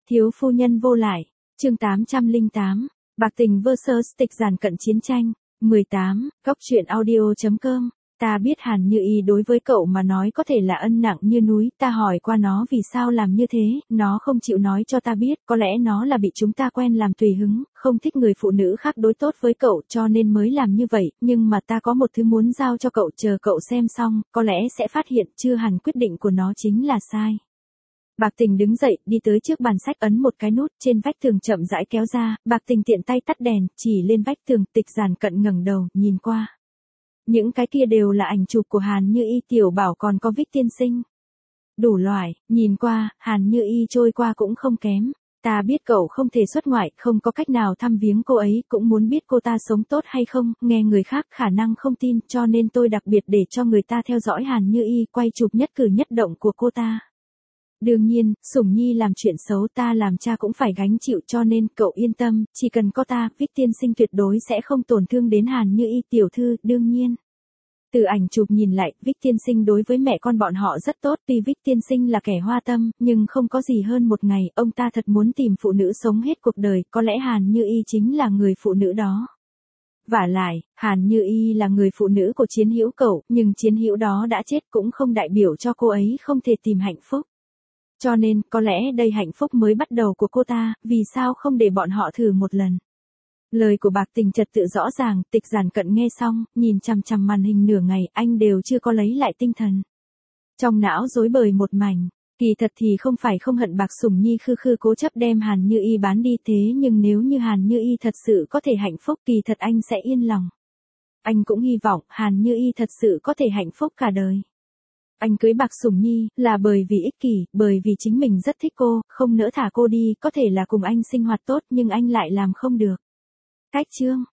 Thiếu phu nhân vô lại, chương 808, Bạc tình vs Tịch Giản Cận chiến tranh, 18, Góc truyện audio.com. Ta biết Hàn Như Y đối với cậu mà nói có thể là ân nặng như núi, ta hỏi qua nó vì sao làm như thế, nó không chịu nói cho ta biết, có lẽ nó là bị chúng ta quen làm tùy hứng, không thích người phụ nữ khác đối tốt với cậu cho nên mới làm như vậy, nhưng mà ta có một thứ muốn giao cho cậu, chờ cậu xem xong, có lẽ sẽ phát hiện chưa hẳn quyết định của nó chính là sai. Bạc Tình đứng dậy, đi tới trước bàn sách ấn một cái nút trên vách tường chậm rãi kéo ra, Bạc Tình tiện tay tắt đèn, chỉ lên vách tường, Tịch Giản Cận ngẩng đầu, nhìn qua. Những cái kia đều là ảnh chụp của Hàn Như Y, Tiểu Bảo còn có Vích tiên sinh. Đủ loại, nhìn qua, Hàn Như Y trôi qua cũng không kém. Ta biết cậu không thể xuất ngoại, không có cách nào thăm viếng cô ấy, cũng muốn biết cô ta sống tốt hay không, nghe người khác khả năng không tin, cho nên tôi đặc biệt để cho người ta theo dõi Hàn Như Y, quay chụp nhất cử nhất động của cô ta. Đương nhiên, Sủng Nhi làm chuyện xấu ta làm cha cũng phải gánh chịu, cho nên cậu yên tâm, chỉ cần có ta, Vích tiên sinh tuyệt đối sẽ không tổn thương đến Hàn Như Y tiểu thư, đương nhiên. Từ ảnh chụp nhìn lại, Vích tiên sinh đối với mẹ con bọn họ rất tốt, tuy Vích tiên sinh là kẻ hoa tâm, nhưng không có gì hơn một ngày, ông ta thật muốn tìm phụ nữ sống hết cuộc đời, có lẽ Hàn Như Y chính là người phụ nữ đó. Vả lại, Hàn Như Y là người phụ nữ của chiến hữu cậu, nhưng chiến hữu đó đã chết cũng không đại biểu cho cô ấy không thể tìm hạnh phúc. Cho nên, có lẽ đây hạnh phúc mới bắt đầu của cô ta, vì sao không để bọn họ thử một lần. Lời của Bạc Tình trật tự rõ ràng, Tịch Giản Cận nghe xong, nhìn chằm chằm màn hình nửa ngày, anh đều chưa có lấy lại tinh thần. Trong não rối bời một mảnh, kỳ thật thì không phải không hận Bạc Sủng Nhi khư khư cố chấp đem Hàn Như Y bán đi, thế nhưng nếu như Hàn Như Y thật sự có thể hạnh phúc, kỳ thật anh sẽ yên lòng. Anh cũng hy vọng Hàn Như Y thật sự có thể hạnh phúc cả đời. Anh cưới Bạc Sủng Nhi là bởi vì ích kỷ, bởi vì chính mình rất thích cô, không nỡ thả cô đi, có thể là cùng anh sinh hoạt tốt nhưng anh lại làm không được. Cách chương